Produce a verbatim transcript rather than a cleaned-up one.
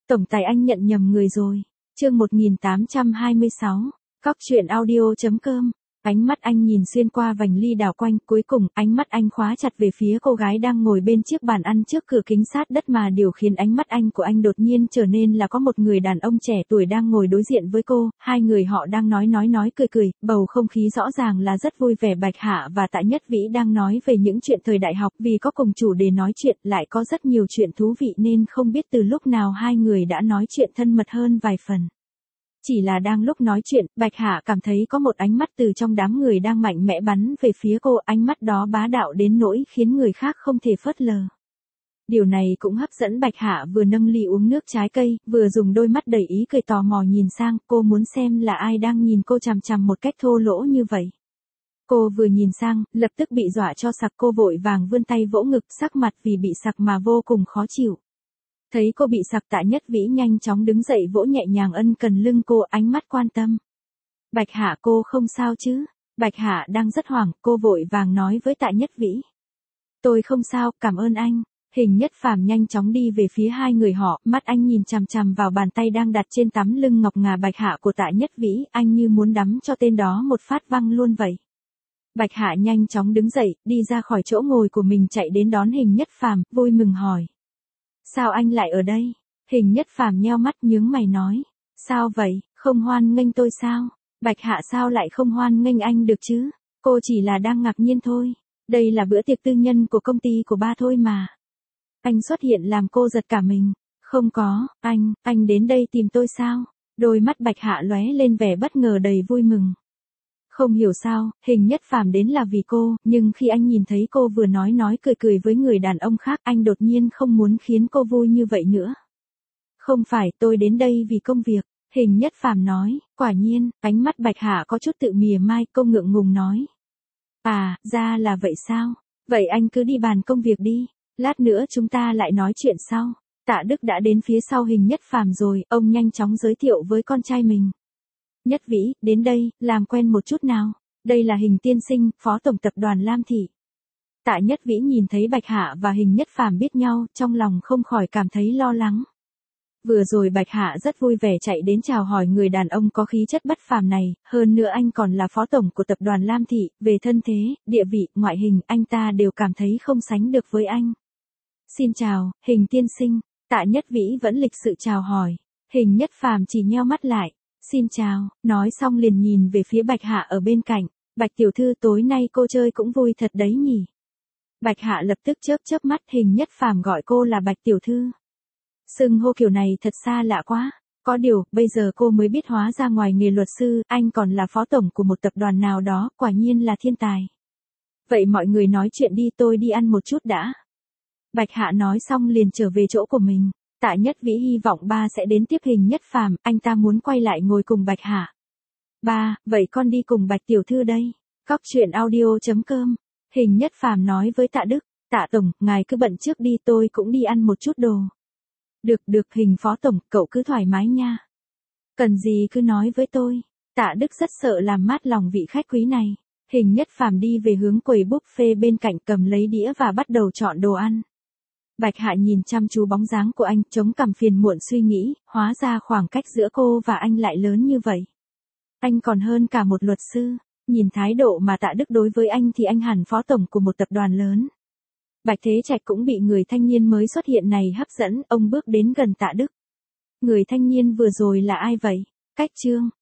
Tổng tài anh nhận nhầm người rồi. Chương một nghìn tám trăm hai mươi sáu. Cóc truyện audio chấm com. Ánh mắt anh nhìn xuyên qua vành ly đảo quanh, cuối cùng, ánh mắt anh khóa chặt về phía cô gái đang ngồi bên chiếc bàn ăn trước cửa kính sát đất mà điều khiến ánh mắt anh của anh đột nhiên trở nên là có một người đàn ông trẻ tuổi đang ngồi đối diện với cô, hai người họ đang nói nói nói cười cười, bầu không khí rõ ràng là rất vui vẻ. Bạch Hạ và Tạ Nhất Vĩ đang nói về những chuyện thời đại học, vì có cùng chủ đề nói chuyện, lại có rất nhiều chuyện thú vị nên không biết từ lúc nào hai người đã nói chuyện thân mật hơn vài phần. Chỉ là đang lúc nói chuyện, Bạch Hạ cảm thấy có một ánh mắt từ trong đám người đang mạnh mẽ bắn về phía cô, ánh mắt đó bá đạo đến nỗi khiến người khác không thể phớt lờ. Điều này cũng hấp dẫn Bạch Hạ, vừa nâng ly uống nước trái cây, vừa dùng đôi mắt đầy ý cười tò mò nhìn sang, cô muốn xem là ai đang nhìn cô chằm chằm một cách thô lỗ như vậy. Cô vừa nhìn sang, lập tức bị dọa cho sặc, cô vội vàng vươn tay vỗ ngực, sắc mặt vì bị sặc mà vô cùng khó chịu. Thấy cô bị sặc, Tạ Nhất Vĩ nhanh chóng đứng dậy vỗ nhẹ nhàng ân cần lưng cô, ánh mắt quan tâm. Bạch Hạ, cô không sao chứ? Bạch Hạ đang rất hoảng, cô vội vàng nói với Tạ Nhất Vĩ. Tôi không sao, cảm ơn anh. Hình Nhất Phàm nhanh chóng đi về phía hai người họ, mắt anh nhìn chằm chằm vào bàn tay đang đặt trên tấm lưng ngọc ngà Bạch Hạ của Tạ Nhất Vĩ, anh như muốn đắm cho tên đó một phát văng luôn vậy. Bạch Hạ nhanh chóng đứng dậy, đi ra khỏi chỗ ngồi của mình chạy đến đón Hình Nhất Phàm, vui mừng hỏi. Sao anh lại ở đây? Hình Nhất Phàm nheo mắt nhướng mày nói. Sao vậy, không hoan nghênh tôi sao? Bạch Hạ sao lại không hoan nghênh anh được chứ? Cô chỉ là đang ngạc nhiên thôi. Đây là bữa tiệc tư nhân của công ty của ba thôi mà. Anh xuất hiện làm cô giật cả mình. Không có, anh, anh đến đây tìm tôi sao? Đôi mắt Bạch Hạ lóe lên vẻ bất ngờ đầy vui mừng. Không hiểu sao, Hình Nhất Phàm đến là vì cô, nhưng khi anh nhìn thấy cô vừa nói nói cười cười với người đàn ông khác, anh đột nhiên không muốn khiến cô vui như vậy nữa. Không phải, tôi đến đây vì công việc, Hình Nhất Phàm nói. Quả nhiên, ánh mắt Bạch Hạ có chút tự mỉa mai, cô ngượng ngùng nói. À, ra là vậy sao? Vậy anh cứ đi bàn công việc đi, lát nữa chúng ta lại nói chuyện sau. Tạ Đức đã đến phía sau Hình Nhất Phàm rồi, ông nhanh chóng giới thiệu với con trai mình. Nhất Vĩ, đến đây, làm quen một chút nào. Đây là Hình tiên sinh, phó tổng tập đoàn Lam Thị. Tạ Nhất Vĩ nhìn thấy Bạch Hạ và Hình Nhất Phàm biết nhau, trong lòng không khỏi cảm thấy lo lắng. Vừa rồi Bạch Hạ rất vui vẻ chạy đến chào hỏi người đàn ông có khí chất bất phàm này, hơn nữa anh còn là phó tổng của tập đoàn Lam Thị, về thân thế, địa vị, ngoại hình, anh ta đều cảm thấy không sánh được với anh. Xin chào, Hình tiên sinh. Tạ Nhất Vĩ vẫn lịch sự chào hỏi. Hình Nhất Phàm chỉ nheo mắt lại. Xin chào, nói xong liền nhìn về phía Bạch Hạ ở bên cạnh. Bạch tiểu thư, tối nay cô chơi cũng vui thật đấy nhỉ. Bạch Hạ lập tức chớp chớp mắt, Hình Nhất Phàm gọi cô là Bạch tiểu thư. Xưng hô kiểu này thật xa lạ quá. Có điều, bây giờ cô mới biết hóa ra ngoài nghề luật sư, anh còn là phó tổng của một tập đoàn nào đó, quả nhiên là thiên tài. Vậy mọi người nói chuyện đi, tôi đi ăn một chút đã. Bạch Hạ nói xong liền trở về chỗ của mình. Tạ Nhất Vĩ hy vọng ba sẽ đến tiếp Hình Nhất Phàm, anh ta muốn quay lại ngồi cùng Bạch Hạ. Ba, vậy con đi cùng Bạch tiểu thư đây. Cóc truyện audio chấm com. Hình Nhất Phàm nói với Tạ Đức. Tạ tổng, ngài cứ bận trước đi, tôi cũng đi ăn một chút đồ. Được được, Hình phó tổng, cậu cứ thoải mái nha. Cần gì cứ nói với tôi. Tạ Đức rất sợ làm mát lòng vị khách quý này. Hình Nhất Phàm đi về hướng quầy buffet bên cạnh, cầm lấy đĩa và bắt đầu chọn đồ ăn. Bạch Hạ nhìn chăm chú bóng dáng của anh, chống cằm phiền muộn suy nghĩ, hóa ra khoảng cách giữa cô và anh lại lớn như vậy. Anh còn hơn cả một luật sư, nhìn thái độ mà Tạ Đức đối với anh thì anh hẳn phó tổng của một tập đoàn lớn. Bạch Thế Trạch cũng bị người thanh niên mới xuất hiện này hấp dẫn, ông bước đến gần Tạ Đức. Người thanh niên vừa rồi là ai vậy? Cách Trương,